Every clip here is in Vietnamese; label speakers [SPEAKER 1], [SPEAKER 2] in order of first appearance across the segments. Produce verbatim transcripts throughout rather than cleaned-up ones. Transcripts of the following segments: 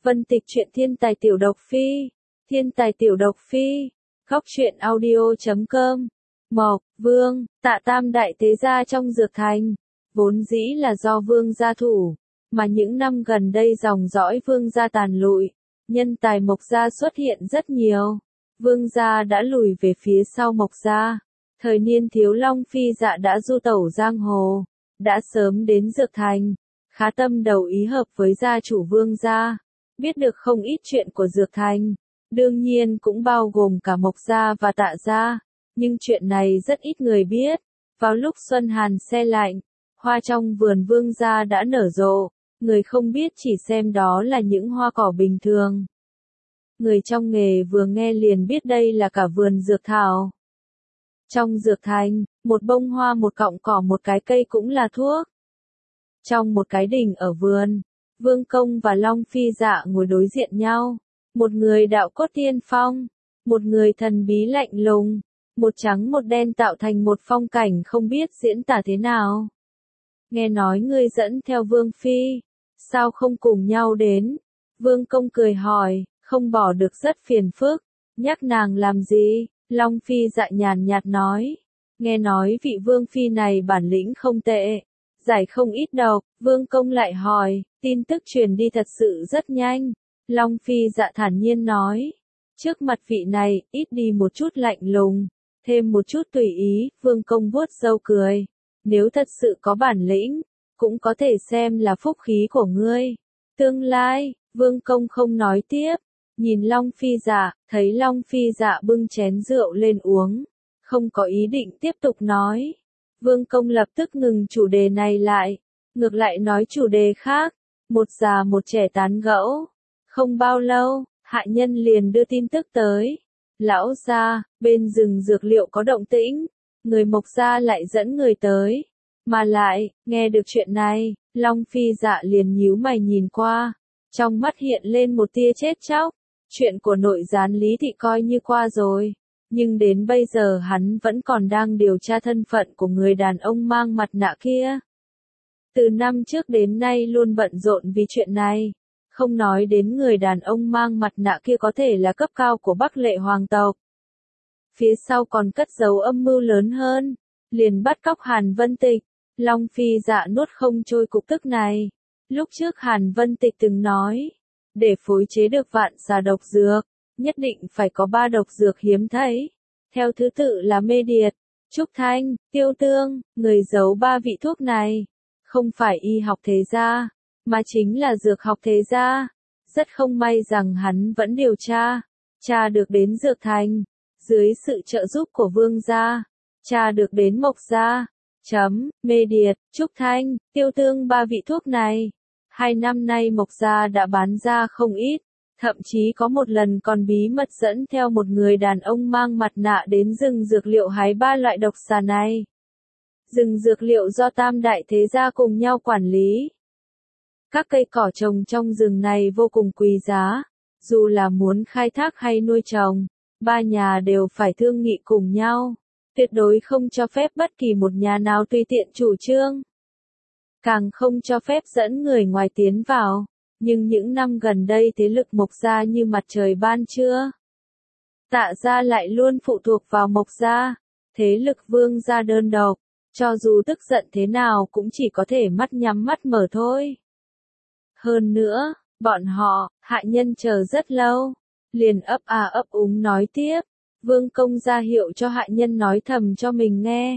[SPEAKER 1] Vân Tịch truyện thiên tài tiểu độc phi, thiên tài tiểu độc phi, góc truyện audio chấm com. Mộc, Vương, Tạ tam đại thế gia trong Dược Thành, vốn dĩ là do Vương gia thủ, mà những năm gần đây dòng dõi Vương gia tàn lụi, nhân tài Mộc gia xuất hiện rất nhiều. Vương gia đã lùi về phía sau Mộc gia. Thời niên thiếu Long Phi Dạ đã du tẩu giang hồ, đã sớm đến Dược Thành, khá tâm đầu ý hợp với gia chủ Vương gia, biết được không ít chuyện của Dược Thành, đương nhiên cũng bao gồm cả Mộc gia và Tạ gia, nhưng chuyện này rất ít người biết. Vào lúc xuân hàn se lạnh, hoa trong vườn Vương gia đã nở rộ, người không biết chỉ xem đó là những hoa cỏ bình thường. Người trong nghề vừa nghe liền biết đây là cả vườn dược thảo. Trong Dược Thành, một bông hoa một cọng cỏ một cái cây cũng là thuốc. Trong một cái đình ở vườn, Vương Công và Long Phi Dạ ngồi đối diện nhau. Một người đạo cốt tiên phong, một người thần bí lạnh lùng, một trắng một đen tạo thành một phong cảnh không biết diễn tả thế nào. Nghe nói ngươi dẫn theo Vương Phi, sao không cùng nhau đến? Vương Công cười hỏi, không bỏ được rất phiền phức, nhắc nàng làm gì? Long Phi Dạ nhàn nhạt nói, nghe nói vị Vương Phi này bản lĩnh không tệ, giải không ít độc. Vương Công lại hỏi, tin tức truyền đi thật sự rất nhanh. Long Phi Dạ thản nhiên nói, trước mặt vị này, ít đi một chút lạnh lùng, thêm một chút tùy ý. Vương Công vuốt râu cười, nếu thật sự có bản lĩnh, cũng có thể xem là phúc khí của ngươi. Tương lai, Vương Công không nói tiếp, nhìn Long Phi Dạ, thấy Long Phi Dạ bưng chén rượu lên uống, không có ý định tiếp tục nói. Vương Công lập tức ngừng chủ đề này lại, ngược lại nói chủ đề khác, một già một trẻ tán gẫu. Không bao lâu, hạ nhân liền đưa tin tức tới. Lão gia, bên rừng dược liệu có động tĩnh, người Mộc gia lại dẫn người tới. Mà lại, nghe được chuyện này, Long Phi Dạ liền nhíu mày nhìn qua, trong mắt hiện lên một tia chết chóc. Chuyện của nội gián Lý Thị coi như qua rồi, nhưng đến bây giờ hắn vẫn còn đang điều tra thân phận của người đàn ông mang mặt nạ kia. Từ năm trước đến nay luôn bận rộn vì chuyện này, không nói đến người đàn ông mang mặt nạ kia có thể là cấp cao của Bắc Lệ hoàng tộc. Phía sau còn cất giấu âm mưu lớn hơn, liền bắt cóc Hàn Vân Tịch. Long Phi Dạ nuốt không trôi cục tức này. Lúc trước Hàn Vân Tịch từng nói, để phối chế được vạn xà độc dược, nhất định phải có ba độc dược hiếm thấy. Theo thứ tự là mê điệt, trúc thanh, tiêu tương. Người giấu ba vị thuốc này, không phải y học thế gia, mà chính là dược học thế gia. Rất không may rằng hắn vẫn điều tra, tra được đến Dược Thành, dưới sự trợ giúp của Vương gia, tra được đến Mộc gia. Chấm, mê điệt, trúc thanh, tiêu tương ba vị thuốc này. Hai năm nay Mộc gia đã bán ra không ít, thậm chí có một lần còn bí mật dẫn theo một người đàn ông mang mặt nạ đến rừng dược liệu hái ba loại độc xà này. Rừng dược liệu do tam đại thế gia cùng nhau quản lý. Các cây cỏ trồng trong rừng này vô cùng quý giá, dù là muốn khai thác hay nuôi trồng, ba nhà đều phải thương nghị cùng nhau, tuyệt đối không cho phép bất kỳ một nhà nào tùy tiện chủ trương. Càng không cho phép dẫn người ngoài tiến vào, nhưng những năm gần đây thế lực Mộc gia như mặt trời ban trưa. Tạ gia lại luôn phụ thuộc vào Mộc gia, thế lực Vương gia đơn độc, cho dù tức giận thế nào cũng chỉ có thể mắt nhắm mắt mở thôi. Hơn nữa, bọn họ, hạ nhân chờ rất lâu, liền ấp à ấp úng nói tiếp. Vương Công ra hiệu cho hạ nhân nói thầm cho mình nghe.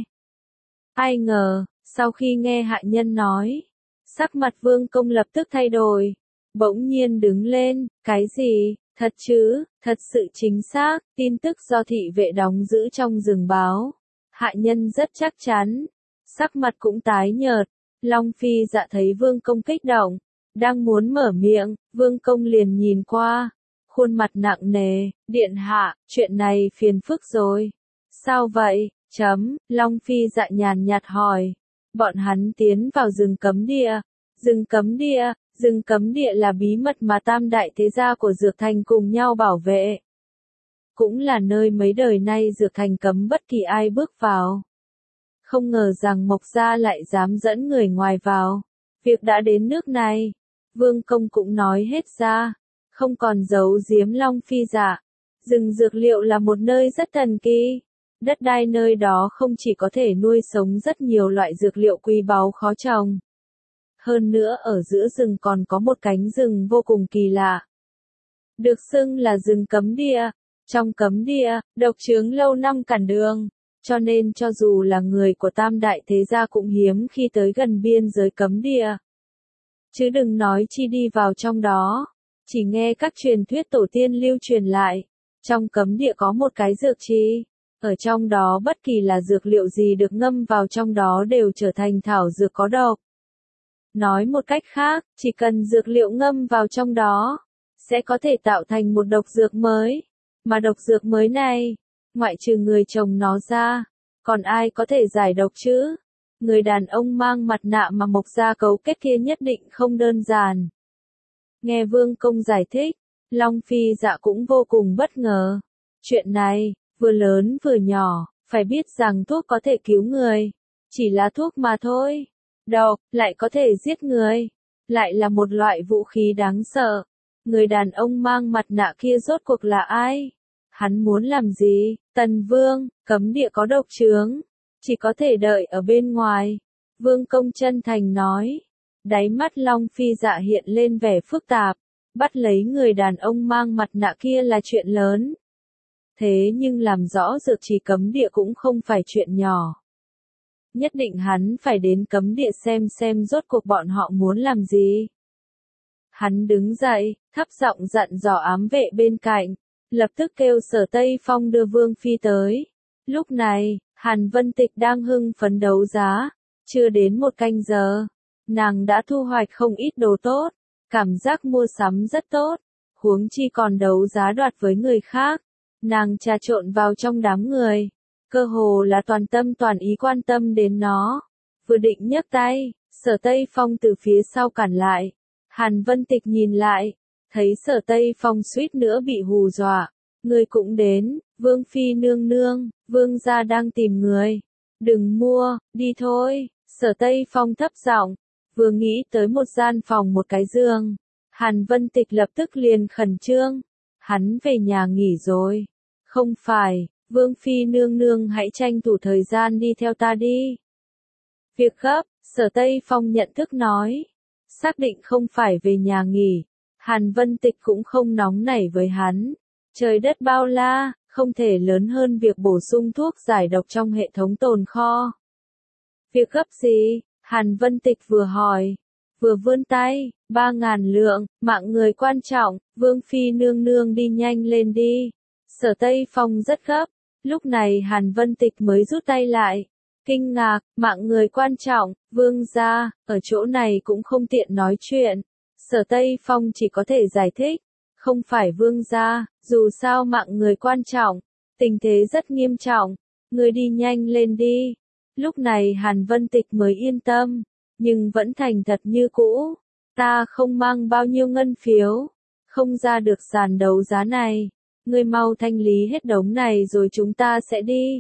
[SPEAKER 1] Ai ngờ, sau khi nghe hạ nhân nói, sắc mặt Vương Công lập tức thay đổi, bỗng nhiên đứng lên, cái gì, thật chứ, thật sự chính xác, tin tức do thị vệ đóng giữ trong rừng báo. Hạ nhân rất chắc chắn, sắc mặt cũng tái nhợt. Long Phi Dạ thấy Vương Công kích động, đang muốn mở miệng, Vương Công liền nhìn qua, khuôn mặt nặng nề, điện hạ, chuyện này phiền phức rồi. Sao vậy? Chấm, Long Phi Dạ nhàn nhạt hỏi. Bọn hắn tiến vào rừng cấm địa. Rừng cấm địa, rừng cấm địa là bí mật mà tam đại thế gia của Dược Thành cùng nhau bảo vệ. Cũng là nơi mấy đời nay Dược Thành cấm bất kỳ ai bước vào. Không ngờ rằng Mộc gia lại dám dẫn người ngoài vào. Việc đã đến nước này, Vương Công cũng nói hết ra. không còn giấu giếm Long Phi Dạ. Rừng dược liệu là một nơi rất thần kỳ. Đất đai nơi đó không chỉ có thể nuôi sống rất nhiều loại dược liệu quý báu khó trồng. Hơn nữa ở giữa rừng còn có một cánh rừng vô cùng kỳ lạ. Được xưng là rừng cấm địa. Trong cấm địa, độc chướng lâu năm cản đường. Cho nên cho dù là người của Tam Đại Thế Gia cũng hiếm khi tới gần biên giới cấm địa. Chứ đừng nói chi đi vào trong đó. Chỉ nghe các truyền thuyết tổ tiên lưu truyền lại. Trong cấm địa có một cái dược trì. Ở trong đó bất kỳ là dược liệu gì được ngâm vào trong đó đều trở thành thảo dược có độc. Nói một cách khác, chỉ cần dược liệu ngâm vào trong đó, sẽ có thể tạo thành một độc dược mới. Mà độc dược mới này, ngoại trừ người trồng nó ra, còn ai có thể giải độc chứ? Người đàn ông mang mặt nạ mà Mộc gia cấu kết kia nhất định không đơn giản. Nghe Vương Công giải thích, Long Phi Dạ cũng vô cùng bất ngờ. Chuyện này, vừa lớn vừa nhỏ, phải biết rằng thuốc có thể cứu người. Chỉ là thuốc mà thôi. Độc, lại có thể giết người. Lại là một loại vũ khí đáng sợ. Người đàn ông mang mặt nạ kia rốt cuộc là ai? Hắn muốn làm gì? Tần Vương, cấm địa có độc chướng. Chỉ có thể đợi ở bên ngoài. Vương Công chân thành nói. Đáy mắt Long Phi Dạ hiện lên vẻ phức tạp. Bắt lấy người đàn ông mang mặt nạ kia là chuyện lớn. Thế nhưng làm rõ dược trì cấm địa cũng không phải chuyện nhỏ. Nhất định hắn phải đến cấm địa xem xem rốt cuộc bọn họ muốn làm gì. Hắn đứng dậy, thấp giọng dặn dò ám vệ bên cạnh, lập tức kêu Sở Tây Phong đưa Vương Phi tới. Lúc này, Hàn Vân Tịch đang hưng phấn đấu giá, chưa đến một canh giờ, nàng đã thu hoạch không ít đồ tốt, cảm giác mua sắm rất tốt, huống chi còn đấu giá đoạt với người khác. Nàng trà trộn vào trong đám người, cơ hồ là toàn tâm toàn ý quan tâm đến nó. Vừa định nhấc tay, Sở Tây Phong từ phía sau cản lại. Hàn Vân Tịch nhìn lại, thấy Sở Tây Phong suýt nữa bị hù dọa. Người cũng đến, Vương Phi nương nương, Vương gia đang tìm người. Đừng mua, đi thôi. Sở Tây Phong thấp giọng, vừa nghĩ tới một gian phòng một cái giường. Hàn Vân Tịch lập tức liền khẩn trương. Hắn về nhà nghỉ rồi. Không phải, Vương Phi nương nương hãy tranh thủ thời gian đi theo ta đi. Việc gấp, Sở Tây Phong nhận thức nói. Xác định không phải về nhà nghỉ. Hàn Vân Tịch cũng không nóng nảy với hắn. Trời đất bao la, không thể lớn hơn việc bổ sung thuốc giải độc trong hệ thống tồn kho. Việc gấp gì? Hàn Vân Tịch vừa hỏi, vừa vươn tay, ba ngàn lượng, mạng người quan trọng, Vương Phi nương nương đi nhanh lên đi. Sở Tây Phong rất gấp, lúc này Hàn Vân Tịch mới rút tay lại. Kinh ngạc, mạng người quan trọng, Vương gia, ở chỗ này cũng không tiện nói chuyện. Sở Tây Phong chỉ có thể giải thích, không phải Vương gia, dù sao mạng người quan trọng, tình thế rất nghiêm trọng, người đi nhanh lên đi. Lúc này Hàn Vân Tịch mới yên tâm, nhưng vẫn thành thật như cũ. Ta không mang bao nhiêu ngân phiếu, không ra được sàn đấu giá này. Ngươi mau thanh lý hết đống này rồi chúng ta sẽ đi.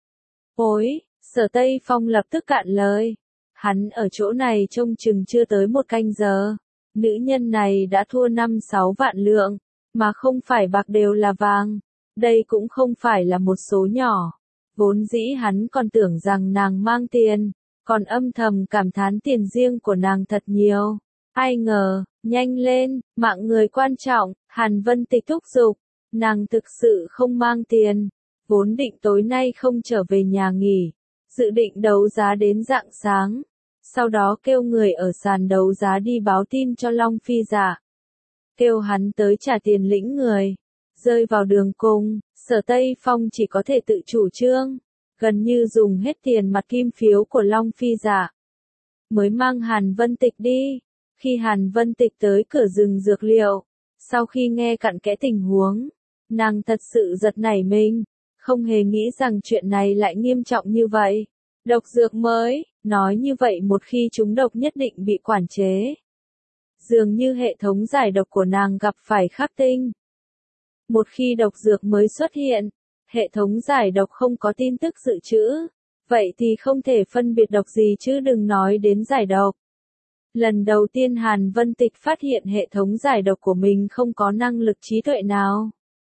[SPEAKER 1] Ôi, Sở Tây Phong lập tức cạn lời. Hắn ở chỗ này trông chừng chưa tới một canh giờ. Nữ nhân này đã thua năm sáu vạn lượng, mà không phải bạc đều là vàng. Đây cũng không phải là một số nhỏ. Vốn dĩ hắn còn tưởng rằng nàng mang tiền, còn âm thầm cảm thán tiền riêng của nàng thật nhiều. Ai ngờ, nhanh lên, mạng người quan trọng, Hàn Vân Tịch thúc giục. Nàng thực sự không mang tiền, vốn định tối nay không trở về nhà nghỉ, dự định đấu giá đến rạng sáng, sau đó kêu người ở sàn đấu giá đi báo tin cho Long Phi Dạ. Kêu hắn tới trả tiền lĩnh người. Rơi vào đường cùng, Sở Tây Phong chỉ có thể tự chủ trương, gần như dùng hết tiền mặt kim phiếu của Long Phi Dạ. Mới mang Hàn Vân Tịch đi. Khi Hàn Vân Tịch tới cửa rừng dược liệu, sau khi nghe cặn kẽ tình huống, nàng thật sự giật nảy mình, không hề nghĩ rằng chuyện này lại nghiêm trọng như vậy. Độc dược mới, nói như vậy một khi chúng độc nhất định bị quản chế. Dường như hệ thống giải độc của nàng gặp phải khắc tinh. Một khi độc dược mới xuất hiện, hệ thống giải độc không có tin tức dự trữ, vậy thì không thể phân biệt độc gì chứ đừng nói đến giải độc. Lần đầu tiên Hàn Vân Tịch phát hiện hệ thống giải độc của mình không có năng lực trí tuệ nào.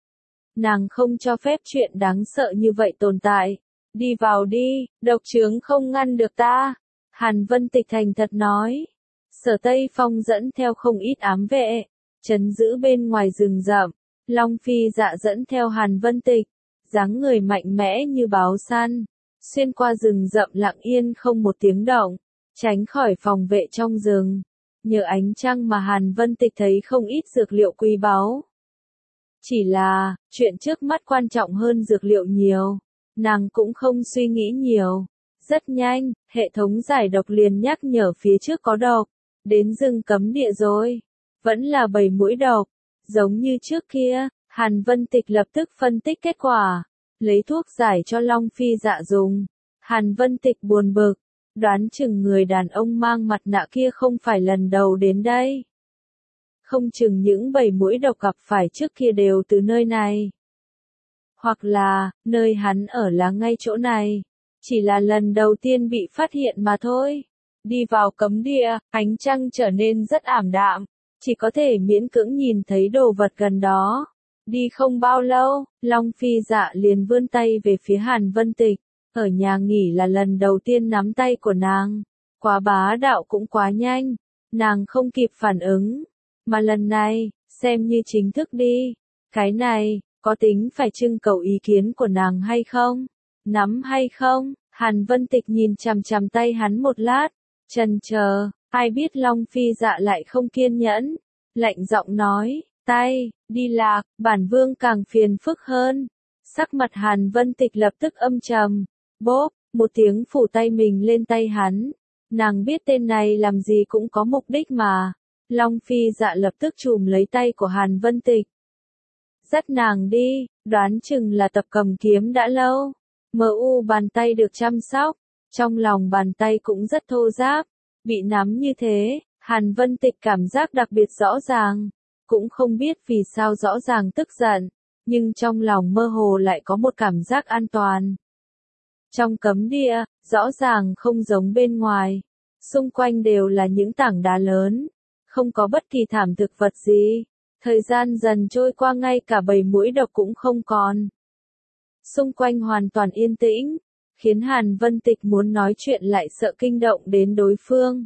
[SPEAKER 1] Nàng không cho phép chuyện đáng sợ như vậy tồn tại. Đi vào đi, độc trướng không ngăn được ta. Hàn Vân Tịch thành thật nói. Sở Tây Phong dẫn theo không ít ám vệ, trấn giữ bên ngoài rừng rậm. Long Phi Dạ dẫn theo Hàn Vân Tịch, dáng người mạnh mẽ như báo săn, xuyên qua rừng rậm lặng yên không một tiếng động, tránh khỏi phòng vệ trong rừng. Nhờ ánh trăng mà Hàn Vân Tịch thấy không ít dược liệu quý báu. Chỉ là, chuyện trước mắt quan trọng hơn dược liệu nhiều, nàng cũng không suy nghĩ nhiều. Rất nhanh, hệ thống giải độc liền nhắc nhở phía trước có độc, đến rừng cấm địa rồi. Vẫn là bầy muỗi độc, giống như trước kia, Hàn Vân Tịch lập tức phân tích kết quả, lấy thuốc giải cho Long Phi Dạ dùng. Hàn Vân Tịch buồn bực, đoán chừng người đàn ông mang mặt nạ kia không phải lần đầu đến đây. Không chừng những bầy muỗi độc gặp phải trước kia đều từ nơi này. Hoặc là, nơi hắn ở là ngay chỗ này, chỉ là lần đầu tiên bị phát hiện mà thôi. Đi vào cấm địa, ánh trăng trở nên rất ảm đạm, chỉ có thể miễn cưỡng nhìn thấy đồ vật gần đó. Đi không bao lâu, Long Phi Dạ liền vươn tay về phía Hàn Vân Tịch. Ở nhà nghỉ là lần đầu tiên nắm tay của nàng. Quá bá đạo cũng quá nhanh, nàng không kịp phản ứng. Mà lần này, xem như chính thức đi. Cái này, có tính phải trưng cầu ý kiến của nàng hay không? Nắm hay không? Hàn Vân Tịch nhìn chằm chằm tay hắn một lát, chần chờ, ai biết Long Phi Dạ lại không kiên nhẫn, lạnh giọng nói, tay, đi lạc, bản vương càng phiền phức hơn. Sắc mặt Hàn Vân Tịch lập tức âm trầm, bốp, một tiếng phủ tay mình lên tay hắn. Nàng biết tên này làm gì cũng có mục đích mà. Long Phi Dạ lập tức chùm lấy tay của Hàn Vân Tịch. Dắt nàng đi, đoán chừng là tập cầm kiếm đã lâu. Mờ u bàn tay được chăm sóc, trong lòng bàn tay cũng rất thô ráp, bị nắm như thế, Hàn Vân Tịch cảm giác đặc biệt rõ ràng, cũng không biết vì sao rõ ràng tức giận, nhưng trong lòng mơ hồ lại có một cảm giác an toàn. Trong cấm địa, rõ ràng không giống bên ngoài, xung quanh đều là những tảng đá lớn, không có bất kỳ thảm thực vật gì, thời gian dần trôi qua ngay cả bầy muỗi độc cũng không còn. Xung quanh hoàn toàn yên tĩnh, khiến Hàn Vân Tịch muốn nói chuyện lại sợ kinh động đến đối phương.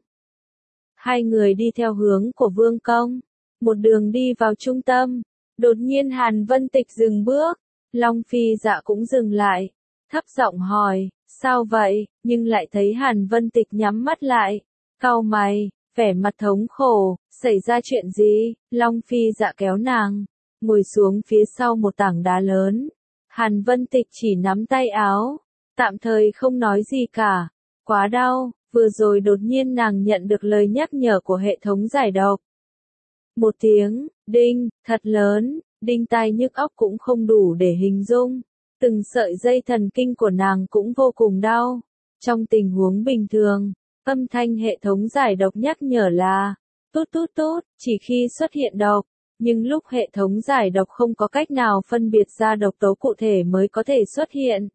[SPEAKER 1] Hai người đi theo hướng của Vương Công, một đường đi vào trung tâm, đột nhiên Hàn Vân Tịch dừng bước, Long Phi Dạ cũng dừng lại, thấp giọng hỏi, sao vậy, nhưng lại thấy Hàn Vân Tịch nhắm mắt lại, cau mày, vẻ mặt thống khổ, xảy ra chuyện gì? Long Phi Dạ kéo nàng, ngồi xuống phía sau một tảng đá lớn. Hàn Vân Tịch chỉ nắm tay áo, tạm thời không nói gì cả. Quá đau, vừa rồi đột nhiên nàng nhận được lời nhắc nhở của hệ thống giải độc. Một tiếng, đinh, thật lớn, đinh tai nhức óc cũng không đủ để hình dung. Từng sợi dây thần kinh của nàng cũng vô cùng đau. Trong tình huống bình thường, âm thanh hệ thống giải độc nhắc nhở là tút tút tút, chỉ khi xuất hiện độc. Nhưng lúc hệ thống giải độc không có cách nào phân biệt ra độc tố cụ thể mới có thể xuất hiện.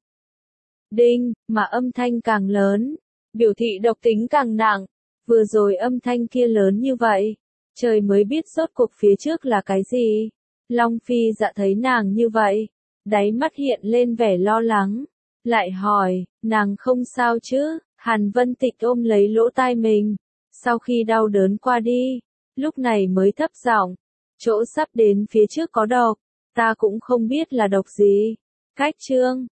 [SPEAKER 1] Đinh, mà âm thanh càng lớn, biểu thị độc tính càng nặng. Vừa rồi âm thanh kia lớn như vậy, trời mới biết rốt cuộc phía trước là cái gì. Long Phi Dạ thấy nàng như vậy, đáy mắt hiện lên vẻ lo lắng, lại hỏi, nàng không sao chứ? Hàn Vân Tịch ôm lấy lỗ tai mình, sau khi đau đớn qua đi, lúc này mới thấp giọng, chỗ sắp đến phía trước có độc, ta cũng không biết là độc gì. Cách chương